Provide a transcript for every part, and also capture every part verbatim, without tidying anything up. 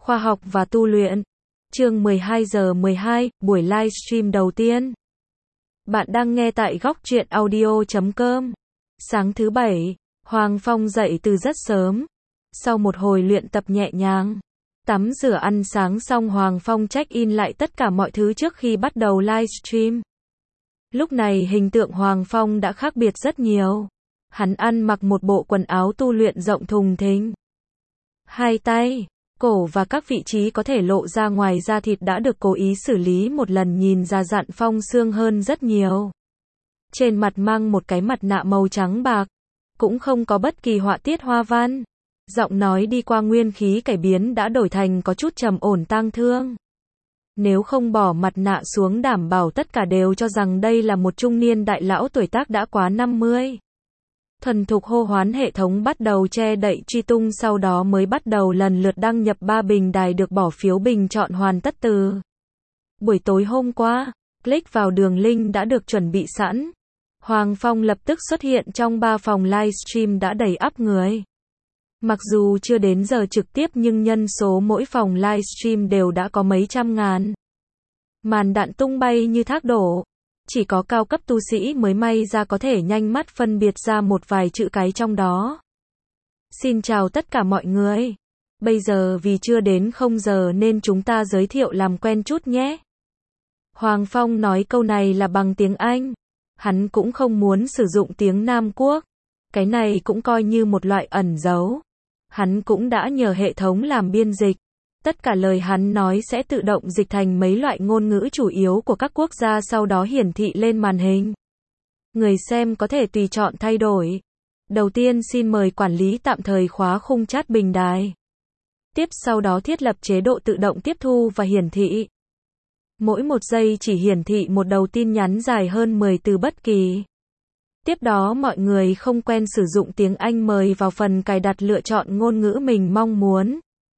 Khoa học và tu luyện. Chương mười hai giờ mười hai, buổi livestream đầu tiên. Bạn đang nghe tại góc truyện audio chấm com. Sáng thứ bảy, Hoàng Phong dậy từ rất sớm. Sau một hồi luyện tập nhẹ nhàng, tắm rửa ăn sáng xong, Hoàng Phong check-in lại tất cả mọi thứ trước khi bắt đầu livestream. Lúc này hình tượng Hoàng Phong đã khác biệt rất nhiều. Hắn ăn mặc một bộ quần áo tu luyện rộng thùng thình. Hai tay, cổ và các vị trí có thể lộ ra ngoài da thịt đã được cố ý xử lý một lần, nhìn ra dặn phong xương hơn rất nhiều. Trên mặt mang một cái mặt nạ màu trắng bạc, cũng không có bất kỳ họa tiết hoa văn. Giọng nói đi qua nguyên khí cải biến đã đổi thành có chút trầm ổn tang thương. Nếu không bỏ mặt nạ xuống, đảm bảo tất cả đều cho rằng đây là một trung niên đại lão tuổi tác đã quá năm mươi. Thuần thục hô hoán hệ thống bắt đầu che đậy truy tung, sau đó mới bắt đầu lần lượt đăng nhập ba bình đài được bỏ phiếu bình chọn hoàn tất từ buổi tối hôm qua. Click vào đường link đã được chuẩn bị sẵn. Hoàng Phong lập tức xuất hiện trong ba phòng livestream đã đầy ắp người. Mặc dù chưa đến giờ trực tiếp nhưng nhân số mỗi phòng livestream đều đã có mấy trăm ngàn. Màn đạn tung bay như thác đổ. Chỉ có cao cấp tu sĩ mới may ra có thể nhanh mắt phân biệt ra một vài chữ cái trong đó. Xin chào tất cả mọi người. Bây giờ vì chưa đến không giờ nên chúng ta giới thiệu làm quen chút nhé. Hoàng Phong nói câu này là bằng tiếng Anh. Hắn cũng không muốn sử dụng tiếng Nam Quốc. Cái này cũng coi như một loại ẩn dấu. Hắn cũng đã nhờ hệ thống làm biên dịch. Tất cả lời hắn nói sẽ tự động dịch thành mấy loại ngôn ngữ chủ yếu của các quốc gia, sau đó hiển thị lên màn hình. Người xem có thể tùy chọn thay đổi. Đầu tiên xin mời quản lý tạm thời khóa khung chat bình đài. Tiếp sau đó thiết lập chế độ tự động tiếp thu và hiển thị. Mỗi một giây chỉ hiển thị một đầu tin nhắn dài hơn mười từ bất kỳ. Tiếp đó mọi người không quen sử dụng tiếng Anh mời vào phần cài đặt lựa chọn ngôn ngữ mình mong muốn.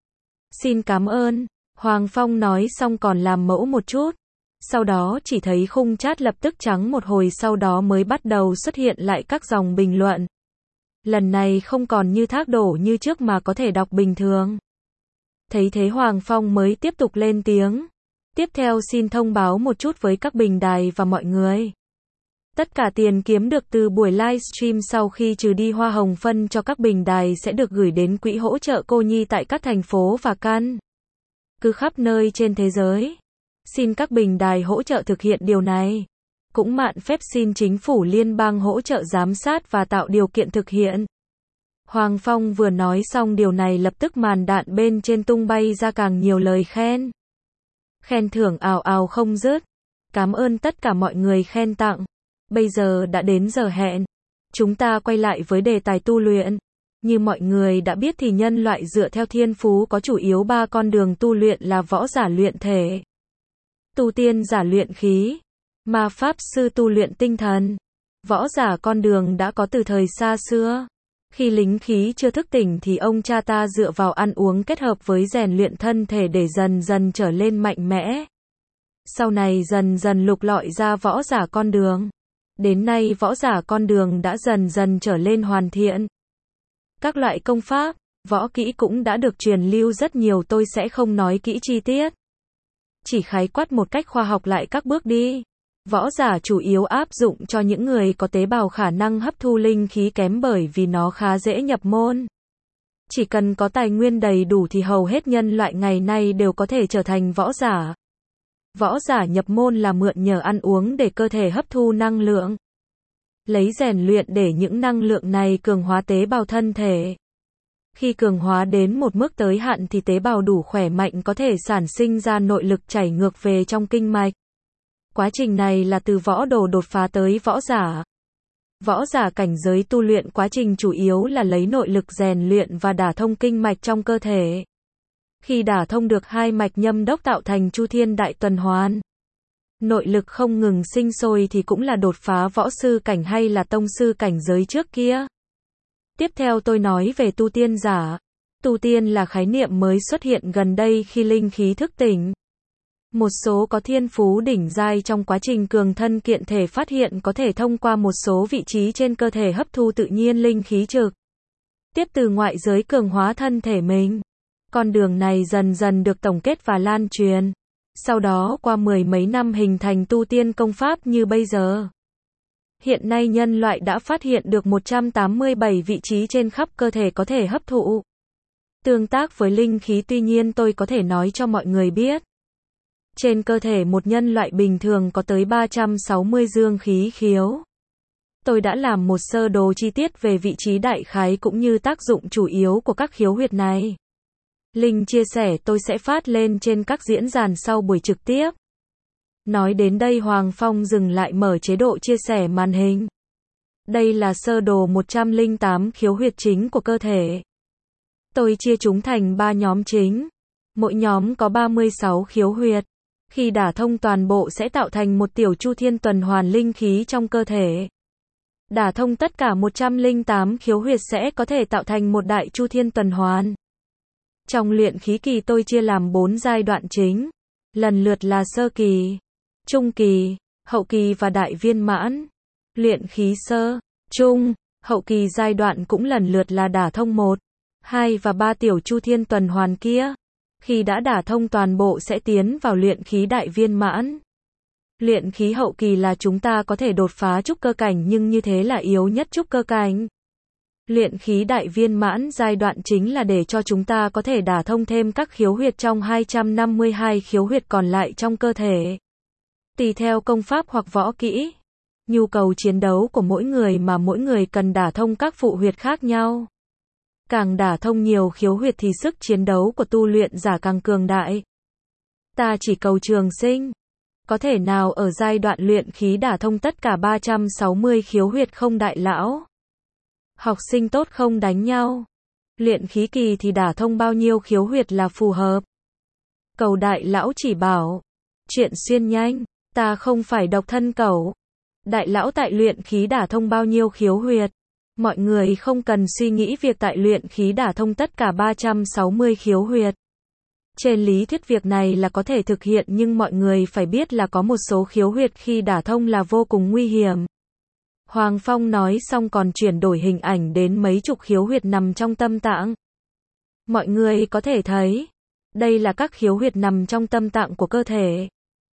Xin cảm ơn. Hoàng Phong nói xong còn làm mẫu một chút. Sau đó chỉ thấy khung chat lập tức trắng một hồi, sau đó mới bắt đầu xuất hiện lại các dòng bình luận. Lần này không còn như thác đổ như trước mà có thể đọc bình thường. Thấy thế Hoàng Phong mới tiếp tục lên tiếng. Tiếp theo xin thông báo một chút với các bình đài và mọi người. Tất cả tiền kiếm được từ buổi livestream sau khi trừ đi hoa hồng phân cho các bình đài sẽ được gửi đến quỹ hỗ trợ cô nhi tại các thành phố và căn cứ khắp nơi trên thế giới. Xin các bình đài hỗ trợ thực hiện điều này. Cũng mạn phép xin chính phủ liên bang hỗ trợ giám sát và tạo điều kiện thực hiện. Hoàng Phong vừa nói xong điều này, lập tức màn đạn bên trên tung bay ra càng nhiều lời khen. Khen thưởng ào ào không dứt. Cảm ơn tất cả mọi người khen tặng. Bây giờ đã đến giờ hẹn. Chúng ta quay lại với đề tài tu luyện. Như mọi người đã biết thì nhân loại dựa theo thiên phú có chủ yếu ba con đường tu luyện là võ giả luyện thể, tu tiên giả luyện khí, ma pháp sư tu luyện tinh thần. Võ giả con đường đã có từ thời xa xưa. Khi lính khí chưa thức tỉnh thì ông cha ta dựa vào ăn uống kết hợp với rèn luyện thân thể để dần dần trở lên mạnh mẽ. Sau này dần dần lục lọi ra võ giả con đường. Đến nay võ giả con đường đã dần dần trở lên hoàn thiện. Các loại công pháp, võ kỹ cũng đã được truyền lưu rất nhiều, tôi sẽ không nói kỹ chi tiết. Chỉ khái quát một cách khoa học lại các bước đi. Võ giả chủ yếu áp dụng cho những người có tế bào khả năng hấp thu linh khí kém, bởi vì nó khá dễ nhập môn. Chỉ cần có tài nguyên đầy đủ thì hầu hết nhân loại ngày nay đều có thể trở thành võ giả. Võ giả nhập môn là mượn nhờ ăn uống để cơ thể hấp thu năng lượng. Lấy rèn luyện để những năng lượng này cường hóa tế bào thân thể. Khi cường hóa đến một mức tới hạn thì tế bào đủ khỏe mạnh có thể sản sinh ra nội lực chảy ngược về trong kinh mạch. Quá trình này là từ võ đồ đột phá tới võ giả. Võ giả cảnh giới tu luyện quá trình chủ yếu là lấy nội lực rèn luyện và đả thông kinh mạch trong cơ thể. Khi đả thông được hai mạch nhâm đốc tạo thành chu thiên đại tuần hoàn, nội lực không ngừng sinh sôi thì cũng là đột phá võ sư cảnh hay là tông sư cảnh giới trước kia. Tiếp theo tôi nói về tu tiên giả. Tu tiên là khái niệm mới xuất hiện gần đây khi linh khí thức tỉnh. Một số có thiên phú đỉnh giai trong quá trình cường thân kiện thể phát hiện có thể thông qua một số vị trí trên cơ thể hấp thu tự nhiên linh khí trực tiếp từ ngoại giới cường hóa thân thể mình. Con đường này dần dần được tổng kết và lan truyền. Sau đó qua mười mấy năm hình thành tu tiên công pháp như bây giờ. Hiện nay nhân loại đã phát hiện được một trăm tám mươi bảy vị trí trên khắp cơ thể có thể hấp thụ, tương tác với linh khí. Tuy nhiên tôi có thể nói cho mọi người biết, trên cơ thể một nhân loại bình thường có tới ba trăm sáu mươi dương khí khiếu. Tôi đã làm một sơ đồ chi tiết về vị trí đại khái cũng như tác dụng chủ yếu của các khiếu huyệt này. Link chia sẻ tôi sẽ phát lên trên các diễn đàn sau buổi trực tiếp. Nói đến đây Hoàng Phong dừng lại mở chế độ chia sẻ màn hình. Đây là sơ đồ một trăm lẻ tám khiếu huyệt chính của cơ thể. Tôi chia chúng thành ba nhóm chính. Mỗi nhóm có ba mươi sáu khiếu huyệt. Khi đả thông toàn bộ sẽ tạo thành một tiểu chu thiên tuần hoàn linh khí trong cơ thể. Đả thông tất cả một trăm lẻ tám khiếu huyệt sẽ có thể tạo thành một đại chu thiên tuần hoàn. Trong luyện khí kỳ tôi chia làm bốn giai đoạn chính, lần lượt là sơ kỳ, trung kỳ, hậu kỳ và đại viên mãn. Luyện khí sơ, trung, hậu kỳ giai đoạn cũng lần lượt là đả thông một, hai và ba tiểu chu thiên tuần hoàn kia. Khi đã đả thông toàn bộ sẽ tiến vào luyện khí đại viên mãn. Luyện khí hậu kỳ là chúng ta có thể đột phá trúc cơ cảnh nhưng như thế là yếu nhất trúc cơ cảnh. Luyện khí đại viên mãn giai đoạn chính là để cho chúng ta có thể đả thông thêm các khiếu huyệt trong hai trăm năm mươi hai khiếu huyệt còn lại trong cơ thể. Tùy theo công pháp hoặc võ kỹ, nhu cầu chiến đấu của mỗi người mà mỗi người cần đả thông các phụ huyệt khác nhau. Càng đả thông nhiều khiếu huyệt thì sức chiến đấu của tu luyện giả càng cường đại. Ta chỉ cầu trường sinh. Có thể nào ở giai đoạn luyện khí đả thông tất cả ba trăm sáu mươi khiếu huyệt không đại lão? Học sinh tốt không đánh nhau. Luyện khí kỳ thì đả thông bao nhiêu khiếu huyệt là phù hợp? Cầu đại lão chỉ bảo. Chuyện xuyên nhanh, ta không phải độc thân cẩu. Đại lão tại luyện khí đả thông bao nhiêu khiếu huyệt? Mọi người không cần suy nghĩ việc tại luyện khí đả thông tất cả ba trăm sáu mươi khiếu huyệt. Trên lý thuyết việc này là có thể thực hiện nhưng mọi người phải biết là có một số khiếu huyệt khi đả thông là vô cùng nguy hiểm. Hoàng Phong nói xong còn chuyển đổi hình ảnh đến mấy chục khiếu huyệt nằm trong tâm tạng. Mọi người có thể thấy, đây là các khiếu huyệt nằm trong tâm tạng của cơ thể.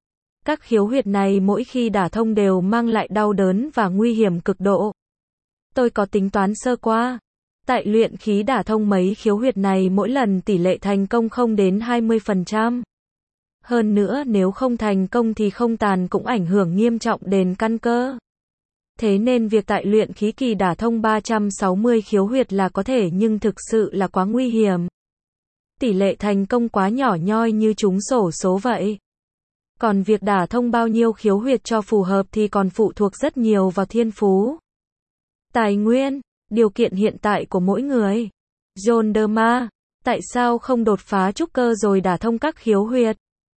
Các khiếu huyệt này mỗi khi đả thông đều mang lại đau đớn và nguy hiểm cực độ. Tôi có tính toán sơ qua. Tại luyện khí đả thông mấy khiếu huyệt này mỗi lần tỷ lệ thành công không đến hai mươi phần trăm. Hơn nữa nếu không thành công thì không tàn cũng ảnh hưởng nghiêm trọng đến căn cơ. Thế nên việc tại luyện khí kỳ đả thông ba trăm sáu mươi khiếu huyệt là có thể nhưng thực sự là quá nguy hiểm. Tỷ lệ thành công quá nhỏ nhoi như trúng xổ số vậy. Còn việc đả thông bao nhiêu khiếu huyệt cho phù hợp thì còn phụ thuộc rất nhiều vào thiên phú, tài nguyên, điều kiện hiện tại của mỗi người. John Derma, tại sao không đột phá trúc cơ rồi đả thông các khiếu huyệt?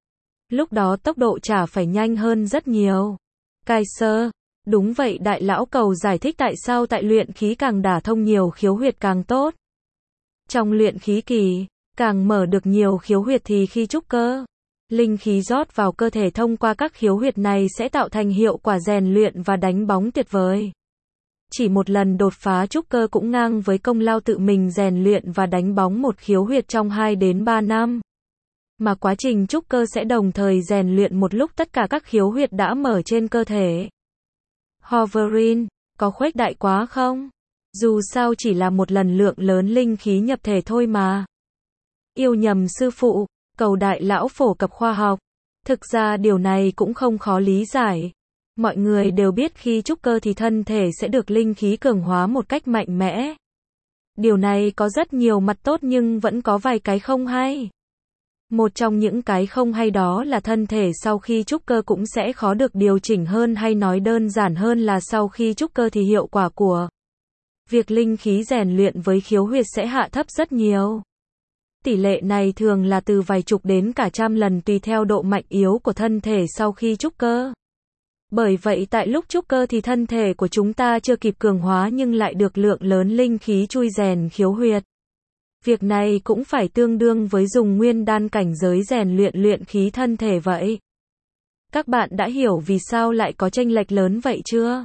Lúc đó tốc độ chả phải nhanh hơn rất nhiều. Kaiser, đúng vậy đại lão cầu giải thích tại sao tại luyện khí càng đả thông nhiều khiếu huyệt càng tốt. Trong luyện khí kỳ, càng mở được nhiều khiếu huyệt thì khi trúc cơ, linh khí rót vào cơ thể thông qua các khiếu huyệt này sẽ tạo thành hiệu quả rèn luyện và đánh bóng tuyệt vời. Chỉ một lần đột phá trúc cơ cũng ngang với công lao tự mình rèn luyện và đánh bóng một khiếu huyệt trong hai đến ba năm. Mà quá trình trúc cơ sẽ đồng thời rèn luyện một lúc tất cả các khiếu huyệt đã mở trên cơ thể. Hovering, có khuếch đại quá không? Dù sao chỉ là một lần lượng lớn linh khí nhập thể thôi mà. Yêu nhầm sư phụ, cầu đại lão phổ cập khoa học. Thực ra điều này cũng không khó lý giải. Mọi người đều biết khi trúc cơ thì thân thể sẽ được linh khí cường hóa một cách mạnh mẽ. Điều này có rất nhiều mặt tốt nhưng vẫn có vài cái không hay. Một trong những cái không hay đó là thân thể sau khi trúc cơ cũng sẽ khó được điều chỉnh hơn, hay nói đơn giản hơn là sau khi trúc cơ thì hiệu quả của việc linh khí rèn luyện với khiếu huyệt sẽ hạ thấp rất nhiều. Tỷ lệ này thường là từ vài chục đến cả trăm lần tùy theo độ mạnh yếu của thân thể sau khi trúc cơ. Bởi vậy tại lúc trúc cơ thì thân thể của chúng ta chưa kịp cường hóa nhưng lại được lượng lớn linh khí chui rèn khiếu huyệt. Việc này cũng phải tương đương với dùng nguyên đan cảnh giới rèn luyện luyện khí thân thể vậy. Các bạn đã hiểu vì sao lại có chênh lệch lớn vậy chưa?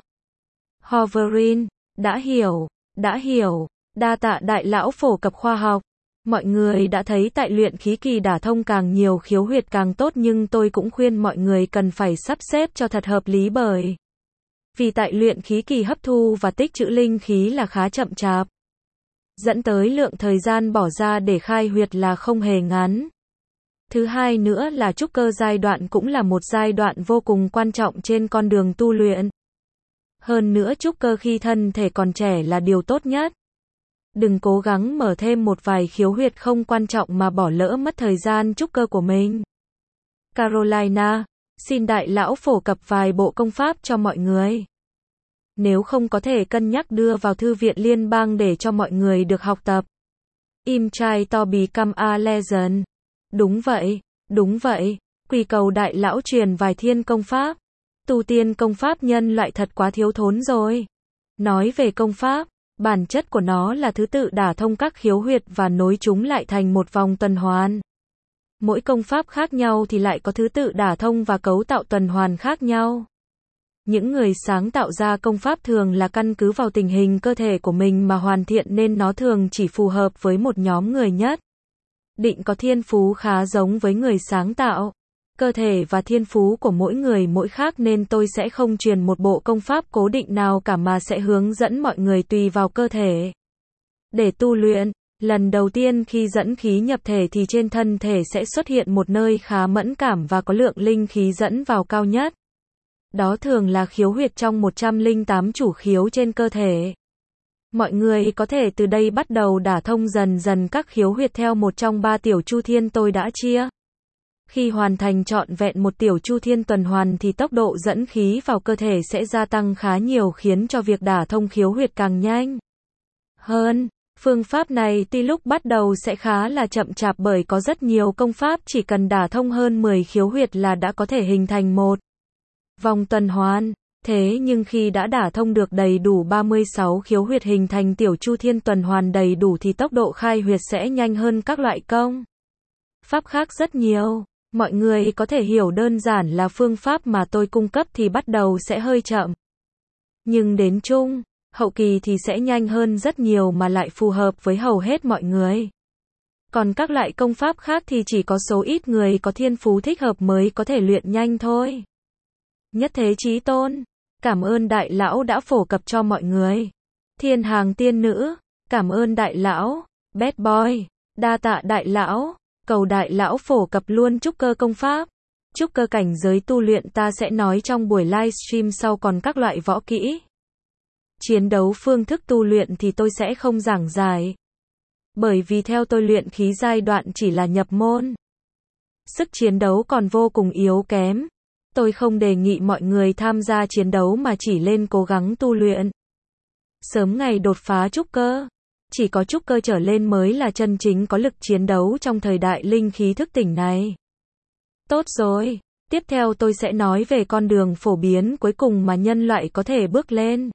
Hovering, đã hiểu, đã hiểu, đa tạ đại lão phổ cập khoa học. Mọi người đã thấy tại luyện khí kỳ đả thông càng nhiều khiếu huyệt càng tốt, nhưng tôi cũng khuyên mọi người cần phải sắp xếp cho thật hợp lý, bởi vì tại luyện khí kỳ hấp thu và tích trữ linh khí là khá chậm chạp, dẫn tới lượng thời gian bỏ ra để khai huyệt là không hề ngắn. Thứ hai nữa là trúc cơ giai đoạn cũng là một giai đoạn vô cùng quan trọng trên con đường tu luyện. Hơn nữa trúc cơ khi thân thể còn trẻ là điều tốt nhất. Đừng cố gắng mở thêm một vài khiếu huyệt không quan trọng mà bỏ lỡ mất thời gian trúc cơ của mình. Carolina, xin đại lão phổ cập vài bộ công pháp cho mọi người. Nếu không có thể cân nhắc đưa vào thư viện liên bang để cho mọi người được học tập. I'm try to become a legend. Đúng vậy, đúng vậy. Quỳ cầu đại lão truyền vài thiên công pháp. Tu tiên công pháp nhân loại thật quá thiếu thốn rồi. Nói về công pháp, bản chất của nó là thứ tự đả thông các khiếu huyệt và nối chúng lại thành một vòng tuần hoàn. Mỗi công pháp khác nhau thì lại có thứ tự đả thông và cấu tạo tuần hoàn khác nhau. Những người sáng tạo ra công pháp thường là căn cứ vào tình hình cơ thể của mình mà hoàn thiện, nên nó thường chỉ phù hợp với một nhóm người nhất định có thiên phú khá giống với người sáng tạo. Cơ thể và thiên phú của mỗi người mỗi khác, nên tôi sẽ không truyền một bộ công pháp cố định nào cả mà sẽ hướng dẫn mọi người tùy vào cơ thể để tu luyện. Lần đầu tiên khi dẫn khí nhập thể thì trên thân thể sẽ xuất hiện một nơi khá mẫn cảm và có lượng linh khí dẫn vào cao nhất. Đó thường là khiếu huyệt trong một trăm lẻ tám chủ khiếu trên cơ thể. Mọi người có thể từ đây bắt đầu đả thông dần dần các khiếu huyệt theo một trong ba tiểu chu thiên tôi đã chia. Khi hoàn thành trọn vẹn một tiểu chu thiên tuần hoàn thì tốc độ dẫn khí vào cơ thể sẽ gia tăng khá nhiều, khiến cho việc đả thông khiếu huyệt càng nhanh hơn. Phương pháp này tuy lúc bắt đầu sẽ khá là chậm chạp, bởi có rất nhiều công pháp chỉ cần đả thông hơn mười khiếu huyệt là đã có thể hình thành một vòng tuần hoàn. Thế nhưng khi đã đả thông được đầy đủ ba mươi sáu khiếu huyệt hình thành tiểu chu thiên tuần hoàn đầy đủ thì tốc độ khai huyệt sẽ nhanh hơn các loại công pháp khác rất nhiều. Mọi người có thể hiểu đơn giản là phương pháp mà tôi cung cấp thì bắt đầu sẽ hơi chậm, nhưng đến trung, hậu kỳ thì sẽ nhanh hơn rất nhiều mà lại phù hợp với hầu hết mọi người. Còn các loại công pháp khác thì chỉ có số ít người có thiên phú thích hợp mới có thể luyện nhanh thôi. Nhất Thế Chí Tôn, cảm ơn đại lão đã phổ cập cho mọi người. Thiên Hàng Tiên Nữ, cảm ơn đại lão. Bad Boy, đa tạ đại lão. Cầu đại lão phổ cập luôn trúc cơ công pháp. Trúc cơ cảnh giới tu luyện ta sẽ nói trong buổi livestream sau, còn các loại võ kỹ, chiến đấu, phương thức tu luyện thì tôi sẽ không giảng giải. Bởi vì theo tôi luyện khí giai đoạn chỉ là nhập môn. Sức chiến đấu còn vô cùng yếu kém. Tôi không đề nghị mọi người tham gia chiến đấu mà chỉ lên cố gắng tu luyện. Sớm ngày đột phá trúc cơ. Chỉ có trúc cơ trở lên mới là chân chính có lực chiến đấu trong thời đại linh khí thức tỉnh này. Tốt rồi, tiếp theo tôi sẽ nói về con đường phổ biến cuối cùng mà nhân loại có thể bước lên.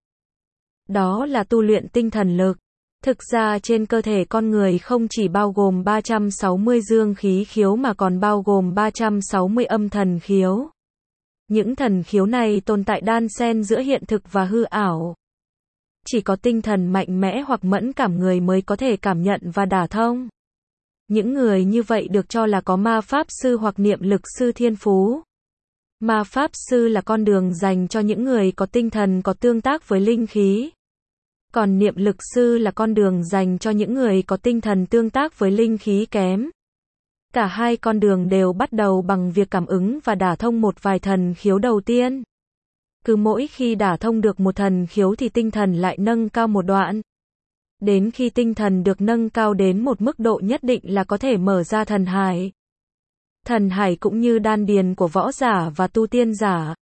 Đó là tu luyện tinh thần lực. Thực ra trên cơ thể con người không chỉ bao gồm ba trăm sáu mươi dương khí khiếu mà còn bao gồm ba trăm sáu mươi âm thần khiếu. Những thần khiếu này tồn tại đan xen giữa hiện thực và hư ảo. Chỉ có tinh thần mạnh mẽ hoặc mẫn cảm người mới có thể cảm nhận và đả thông. Những người như vậy được cho là có ma pháp sư hoặc niệm lực sư thiên phú. Ma pháp sư là con đường dành cho những người có tinh thần có tương tác với linh khí. Còn niệm lực sư là con đường dành cho những người có tinh thần tương tác với linh khí kém. Cả hai con đường đều bắt đầu bằng việc cảm ứng và đả thông một vài thần khiếu đầu tiên. Cứ mỗi khi đả thông được một thần khiếu thì tinh thần lại nâng cao một đoạn. Đến khi tinh thần được nâng cao đến một mức độ nhất định là có thể mở ra thần hải. Thần hải cũng như đan điền của võ giả và tu tiên giả.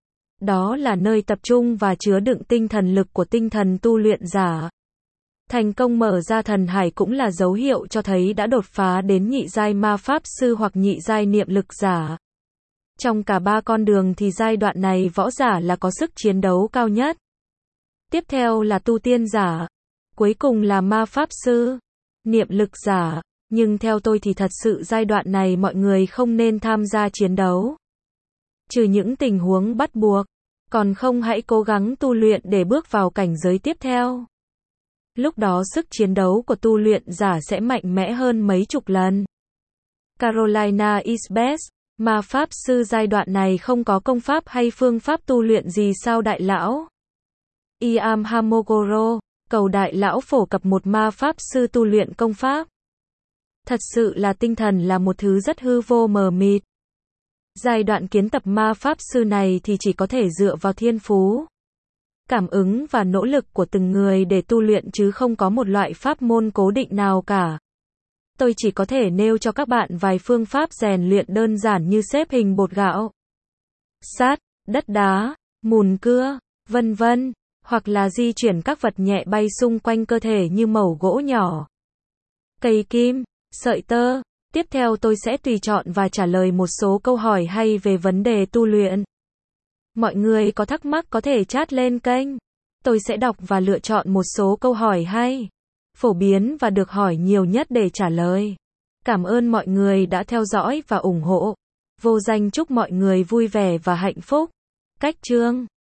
Đó là nơi tập trung và chứa đựng tinh thần lực của tinh thần tu luyện giả. Thành công mở ra thần hải cũng là dấu hiệu cho thấy đã đột phá đến nhị giai ma pháp sư hoặc nhị giai niệm lực giả. Trong cả ba con đường thì giai đoạn này võ giả là có sức chiến đấu cao nhất. Tiếp theo là tu tiên giả. Cuối cùng là ma pháp sư, niệm lực giả. Nhưng theo tôi thì thật sự giai đoạn này mọi người không nên tham gia chiến đấu. Trừ những tình huống bắt buộc. Còn không hãy cố gắng tu luyện để bước vào cảnh giới tiếp theo. Lúc đó sức chiến đấu của tu luyện giả sẽ mạnh mẽ hơn mấy chục lần. Carolina is best. Ma pháp sư giai đoạn này không có công pháp hay phương pháp tu luyện gì sao đại lão? Iam Hamogoro, cầu đại lão phổ cập một ma pháp sư tu luyện công pháp. Thật sự là tinh thần là một thứ rất hư vô mờ mịt. Giai đoạn kiến tập ma pháp sư này thì chỉ có thể dựa vào thiên phú, cảm ứng và nỗ lực của từng người để tu luyện chứ không có một loại pháp môn cố định nào cả. Tôi chỉ có thể nêu cho các bạn vài phương pháp rèn luyện đơn giản như xếp hình bột gạo, sắt, đất đá, mùn cưa, vân vân, hoặc là di chuyển các vật nhẹ bay xung quanh cơ thể như mẩu gỗ nhỏ, cây kim, sợi tơ. Tiếp theo tôi sẽ tùy chọn và trả lời một số câu hỏi hay về vấn đề tu luyện. Mọi người có thắc mắc có thể chat lên kênh. Tôi sẽ đọc và lựa chọn một số câu hỏi hay, phổ biến và được hỏi nhiều nhất để trả lời. Cảm ơn mọi người đã theo dõi và ủng hộ. Vô danh chúc mọi người vui vẻ và hạnh phúc. Cách chương